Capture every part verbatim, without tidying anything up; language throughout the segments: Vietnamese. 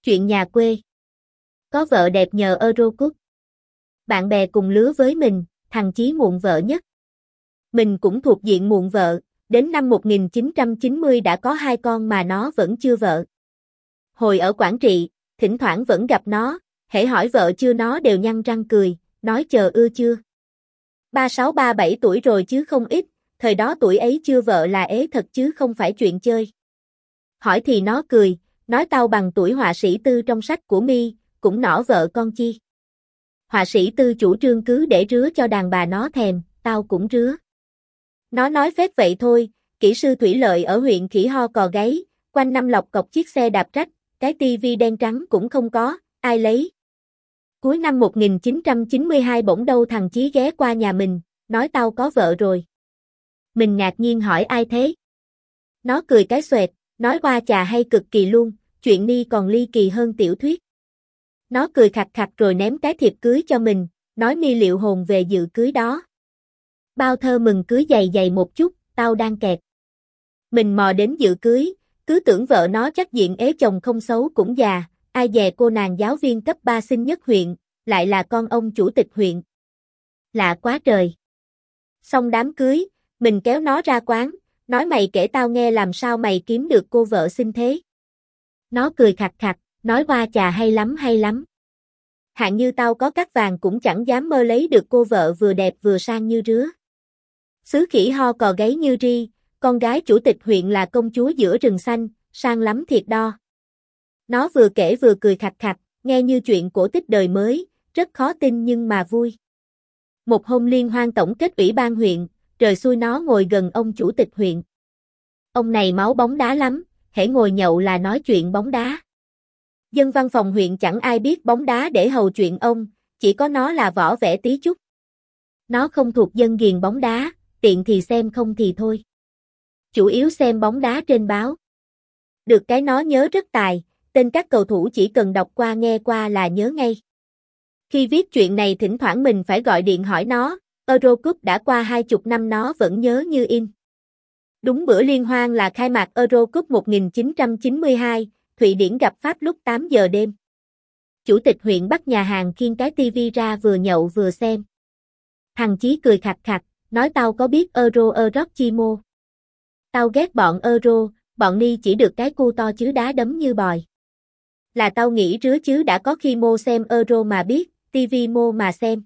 Chuyện nhà quê. Có vợ đẹp nhờ Eurocúp. Bạn bè cùng lứa với mình, thằng Chí muộn vợ nhất. Mình cũng thuộc diện muộn vợ, đến năm một nghìn chín trăm chín mươi đã có hai con mà nó vẫn chưa vợ. Hồi ở Quảng Trị, thỉnh thoảng vẫn gặp nó, hễ hỏi vợ chưa nó đều nhăn răng cười, nói chờ ưa chưa. ba sáu ba bảy tuổi rồi chứ không ít, thời đó tuổi ấy chưa vợ là ế thật chứ không phải chuyện chơi. Hỏi thì nó cười, nói tao bằng tuổi họa sĩ Tư trong sách của mi, cũng nỏ vợ con chi. Họa sĩ Tư chủ trương cứ để rứa cho đàn bà nó thèm, tao cũng rứa. Nó nói phép vậy thôi, kỹ sư thủy lợi ở huyện Khỉ Ho Cò Gáy, quanh năm lọc cọc chiếc xe đạp trách, cái tivi đen trắng cũng không có, ai lấy. Cuối năm một nghìn chín trăm chín mươi hai bỗng đâu thằng Chí ghé qua nhà mình, nói tao có vợ rồi. Mình ngạc nhiên hỏi ai thế? Nó cười cái xoẹt, nói oa chà hay cực kỳ luôn, chuyện ni còn ly kỳ hơn tiểu thuyết. Nó cười khặt khặt rồi ném cái thiệp cưới cho mình, nói mi liệu hồn về dự cưới đó. Bao thơ mừng cưới dày dày một chút, tao đang kẹt. Mình mò đến dự cưới, cứ tưởng vợ nó chắc diện ế chồng không xấu cũng già, ai dè cô nàng giáo viên cấp ba xinh nhất huyện, lại là con ông chủ tịch huyện. Lạ quá trời. Xong đám cưới, mình kéo nó ra quán, nói mày kể tao nghe làm sao mày kiếm được cô vợ xinh thế. Nó cười khặt khặt, nói oa chà hay lắm hay lắm. Hạng như tao có cát vàng cũng chẳng dám mơ lấy được cô vợ vừa đẹp vừa sang như rứa. Xứ Khỉ Ho Cò Gáy như ri, con gái chủ tịch huyện là công chúa giữa rừng xanh, sang lắm thiệt đo. Nó vừa kể vừa cười khặt khặt, nghe như chuyện cổ tích đời mới, rất khó tin nhưng mà vui. Một hôm liên hoan tổng kết ủy ban huyện, trời xui nó ngồi gần ông chủ tịch huyện. Ông này máu bóng đá lắm, hễ ngồi nhậu là nói chuyện bóng đá. Dân văn phòng huyện chẳng ai biết bóng đá để hầu chuyện ông, chỉ có nó là võ vẽ tí chút. Nó không thuộc dân ghiền bóng đá, tiện thì xem không thì thôi. Chủ yếu xem bóng đá trên báo. Được cái nó nhớ rất tài, tên các cầu thủ chỉ cần đọc qua nghe qua là nhớ ngay. Khi viết chuyện này thỉnh thoảng mình phải gọi điện hỏi nó, Eurocúp đã qua hai chục năm nó vẫn nhớ như in. Đúng bữa liên hoan là khai mạc Eurocúp một nghìn chín trăm chín mươi hai, Thụy Điển gặp Pháp lúc tám giờ đêm. Chủ tịch huyện bắt nhà hàng khiêng cái tivi ra vừa nhậu vừa xem. Thằng Chí cười khặt khặt, nói tao có biết Euro Europe chi mô. Tao ghét bọn Euro, bọn ni chỉ được cái cu to chứ đá đấm như bòi. Là tao nghĩ rứa chứ đã có khi mô xem Euro mà biết, tivi mô mà xem.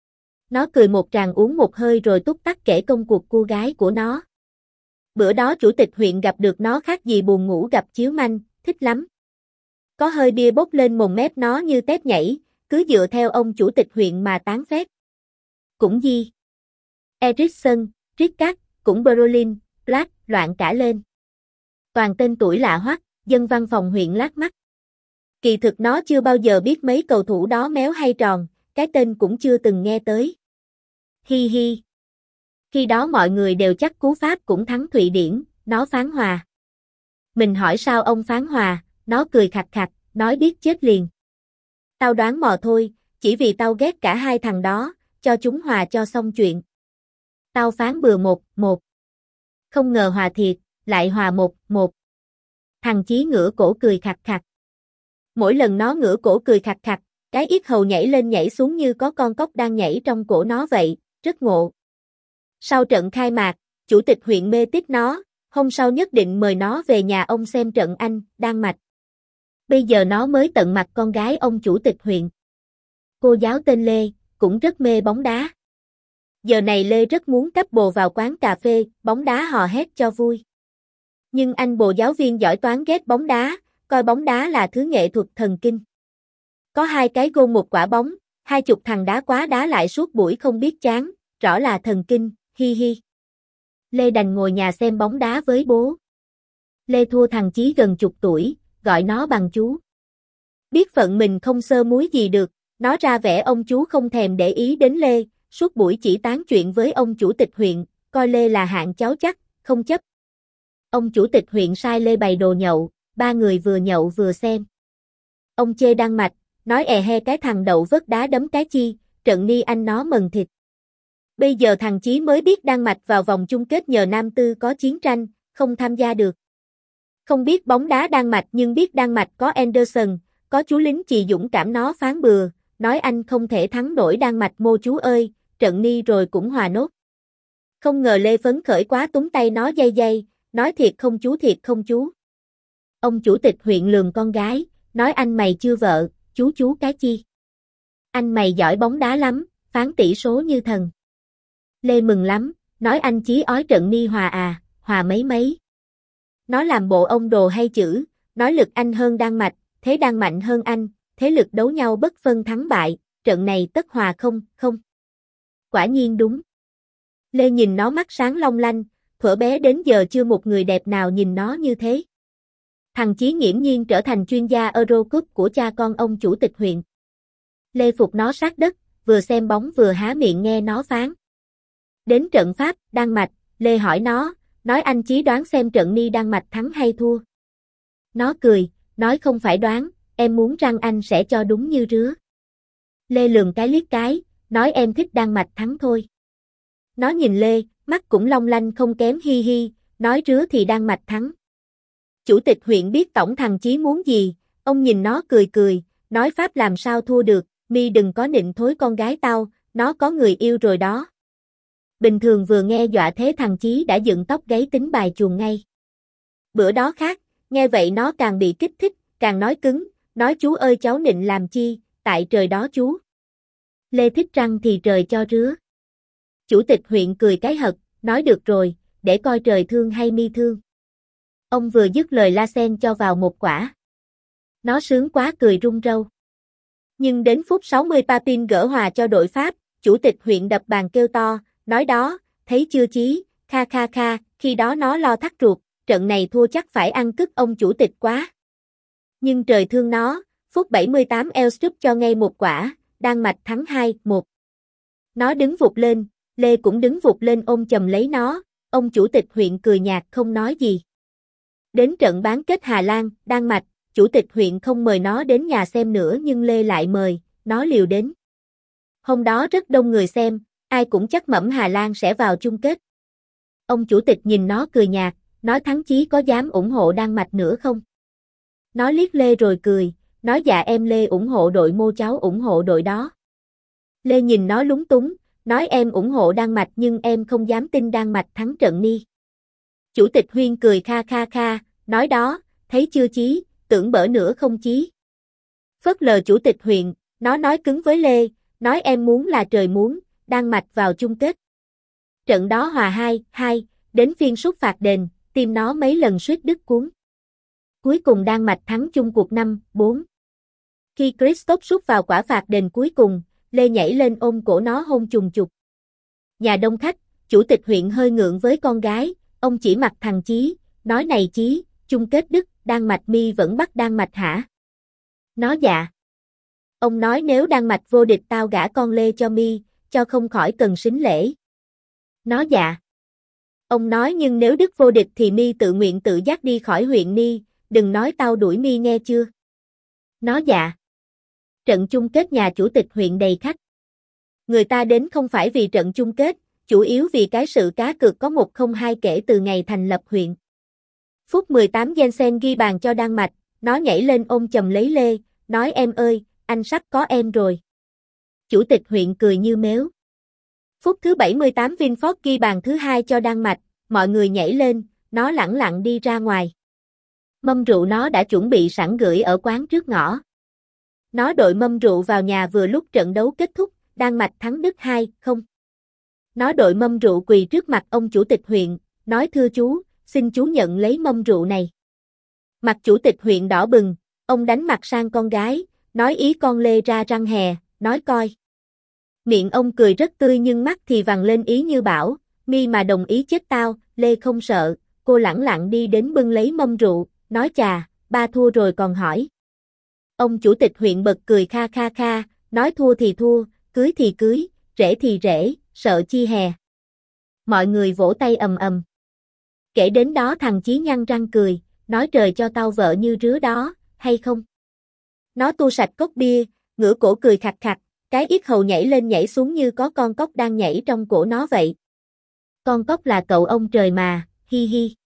Nó cười một tràng uống một hơi rồi túc tắc kể công cuộc cô gái của nó. Bữa đó chủ tịch huyện gặp được nó khác gì buồn ngủ gặp chiếu manh, thích lắm. Có hơi bia bốc lên mồm mép nó như tép nhảy, cứ dựa theo ông chủ tịch huyện mà tán phét. Cũng di. Ericsson, Rickard, cũng Berlin, Black, loạn cả lên. Toàn tên tuổi lạ hoắc, dân văn phòng huyện lác mắt. Kỳ thực nó chưa bao giờ biết mấy cầu thủ đó méo hay tròn, cái tên cũng chưa từng nghe tới. Hi hi. Khi đó mọi người đều chắc cú Pháp cũng thắng Thụy Điển, nó phán hòa. Mình hỏi sao ông phán hòa, nó cười khặt khặt, nói biết chết liền. Tao đoán mò thôi, chỉ vì tao ghét cả hai thằng đó, cho chúng hòa cho xong chuyện. Tao phán bừa một, một. Không ngờ hòa thiệt, lại hòa một, một. Thằng Chí ngửa cổ cười khặt khặt. Mỗi lần nó ngửa cổ cười khặt khặt, cái yết hầu nhảy lên nhảy xuống như có con cóc đang nhảy trong cổ nó vậy, rất ngộ. Sau trận khai mạc, chủ tịch huyện mê tít nó, hôm sau nhất định mời nó về nhà ông xem trận Anh, Đan Mạch. Bây giờ nó mới tận mặt con gái ông chủ tịch huyện. Cô giáo tên Lê, cũng rất mê bóng đá. Giờ này Lê rất muốn cắp bồ vào quán cà phê, bóng đá hò hét cho vui. Nhưng anh bồ giáo viên giỏi toán ghét bóng đá, coi bóng đá là thứ nghệ thuật thần kinh. Có hai cái gôn một quả bóng, hai chục thằng đá quá đá lại suốt buổi không biết chán, rõ là thần kinh, hi hi. Lê đành ngồi nhà xem bóng đá với bố. Lê thua thằng Chí gần chục tuổi, gọi nó bằng chú. Biết phận mình không sơ muối gì được, nó ra vẻ ông chú không thèm để ý đến Lê, suốt buổi chỉ tán chuyện với ông chủ tịch huyện, coi Lê là hạng cháu chắc, không chấp. Ông chủ tịch huyện sai Lê bày đồ nhậu, ba người vừa nhậu vừa xem. Ông chê Đan Mạch, nói è he cái thằng đậu vớt đá đấm cái chi, trận ni anh nó mần thịt. Bây giờ thằng Chí mới biết Đan Mạch vào vòng chung kết nhờ Nam Tư có chiến tranh, không tham gia được. Không biết bóng đá Đan Mạch nhưng biết Đan Mạch có Anderson, có chú lính chì dũng cảm nó phán bừa, nói anh không thể thắng nổi Đan Mạch Mô chú ơi, trận ni rồi cũng hòa nốt. Không ngờ Lê phấn khởi quá túm tay nó dây dây, nói thiệt không chú thiệt không chú. Ông chủ tịch huyện lườm con gái, nói anh mày chưa vợ, chú chú cái chi. Anh mày giỏi bóng đá lắm, phán tỷ số như thần. Lê mừng lắm, nói anh chí ói trận ni hòa à, hòa mấy mấy. Nó làm bộ ông đồ hay chữ, nói lực anh hơn Đan Mạch, thế đang mạnh hơn anh, thế lực đấu nhau bất phân thắng bại, trận này tất hòa không, không. Quả nhiên đúng. Lê nhìn nó mắt sáng long lanh, thuở bé đến giờ chưa một người đẹp nào nhìn nó như thế. Thằng Chí nghiễm nhiên trở thành chuyên gia Eurocup của cha con ông chủ tịch huyện. Lê phục nó sát đất, vừa xem bóng vừa há miệng nghe nó phán. Đến trận Pháp, Đan Mạch, Lê hỏi nó, nói anh Chí đoán xem trận ni Đan Mạch thắng hay thua. Nó cười, nói không phải đoán, em muốn răng anh sẽ cho đúng như rứa. Lê lườm cái liếc cái, nói em thích Đan Mạch thắng thôi. Nó nhìn Lê, mắt cũng long lanh không kém hi hi, nói rứa thì Đan Mạch thắng. Chủ tịch huyện biết tổng thằng Chí muốn gì, ông nhìn nó cười cười, nói Pháp làm sao thua được, mi đừng có nịnh thối con gái tao, nó có người yêu rồi đó. Bình thường vừa nghe dọa thế thằng Chí đã dựng tóc gáy tính bài chuồng ngay. Bữa đó khác, nghe vậy nó càng bị kích thích, càng nói cứng, nói chú ơi cháu nịnh làm chi, tại trời đó chú. Lê thích răng thì trời cho rứa. Chủ tịch huyện cười cái hật, nói được rồi, để coi trời thương hay mi thương. Ông vừa dứt lời la sen cho vào một quả. Nó sướng quá cười rung râu. Nhưng đến phút sáu mươi Papin gỡ hòa cho đội Pháp, chủ tịch huyện đập bàn kêu to, nói đó, thấy chưa Chí, kha kha kha, khi đó nó lo thắt ruột, trận này thua chắc phải ăn cứt ông chủ tịch quá. Nhưng trời thương nó, phút bảy mươi tám Elstrup cho ngay một quả, Đan Mạch thắng hai một. Nó đứng vụt lên, Lê cũng đứng vụt lên ôm chầm lấy nó, ông chủ tịch huyện cười nhạt không nói gì. Đến trận bán kết Hà Lan, Đan Mạch, chủ tịch huyện không mời nó đến nhà xem nữa nhưng Lê lại mời, nó liều đến. Hôm đó rất đông người xem, ai cũng chắc mẩm Hà Lan sẽ vào chung kết. Ông chủ tịch nhìn nó cười nhạt, nói thắng Chí có dám ủng hộ Đan Mạch nữa không? Nó liếc Lê rồi cười, nói dạ em Lê ủng hộ đội Mô cháu ủng hộ đội đó. Lê nhìn nó lúng túng, nói em ủng hộ Đan Mạch nhưng em không dám tin Đan Mạch thắng trận ni. Chủ tịch Huyên cười kha kha kha, nói đó, thấy chưa Chí, tưởng bỡ nữa không Chí. Phớt lờ chủ tịch huyện, nó nói cứng với Lê, nói em muốn là trời muốn, Đan Mạch vào chung kết. Trận đó hòa hai hai, đến phiên sút phạt đền, tim nó mấy lần suýt đứt cuống. Cuối cùng Đan Mạch thắng chung cuộc năm bốn. Khi Christoph sút vào quả phạt đền cuối cùng, Lê nhảy lên ôm cổ nó hôn trùng trục. Nhà đông khách, chủ tịch huyện hơi ngượng với con gái, ông chỉ mặt thằng Chí, nói này Chí, chung kết Đức, Đan Mạch mi vẫn bắt Đan Mạch hả? Nó dạ. Ông nói nếu Đan Mạch vô địch tao gả con Lê cho mi, cho không khỏi cần sính lễ. Nó dạ. Ông nói nhưng nếu Đức vô địch thì mi tự nguyện tự dắt đi khỏi huyện ni, đừng nói tao đuổi mi nghe chưa? Nó dạ. Trận chung kết nhà chủ tịch huyện đầy khách. Người ta đến không phải vì trận chung kết, chủ yếu vì cái sự cá cược có một không hai kể từ ngày thành lập huyện. Phút mười tám Jensen ghi bàn cho Đan Mạch, nó nhảy lên ôm chầm lấy Lê, nói em ơi, anh sắp có em rồi. Chủ tịch huyện cười như mếu. Phút thứ bảy mươi tám Vinford ghi bàn thứ hai cho Đan Mạch, mọi người nhảy lên, nó lẳng lặng đi ra ngoài. Mâm rượu nó đã chuẩn bị sẵn gửi ở quán trước ngõ. Nó đội mâm rượu vào nhà vừa lúc trận đấu kết thúc, Đan Mạch thắng Đức hai không. Nó đội mâm rượu quỳ trước mặt ông chủ tịch huyện, nói thưa chú, xin chú nhận lấy mâm rượu này. Mặt chủ tịch huyện đỏ bừng, ông đánh mặt sang con gái, nói ý con Lê ra răng hè, nói coi. Miệng ông cười rất tươi nhưng mắt thì vằn lên ý như bảo, mi mà đồng ý chết tao, Lê không sợ, cô lẳng lặng đi đến bưng lấy mâm rượu, nói chà, ba thua rồi còn hỏi. Ông chủ tịch huyện bật cười kha kha kha, nói thua thì thua, cưới thì cưới, rể thì rể, sợ chi hè. Mọi người vỗ tay ầm ầm. Kể đến đó thằng Chí nhăn răng cười, nói trời cho tao vợ như rứa đó, hay không? Nó tu sạch cốc bia, ngửa cổ cười khặt khặt, cái yết hầu nhảy lên nhảy xuống như có con cóc đang nhảy trong cổ nó vậy. Con cóc là cậu ông trời mà, hi hi.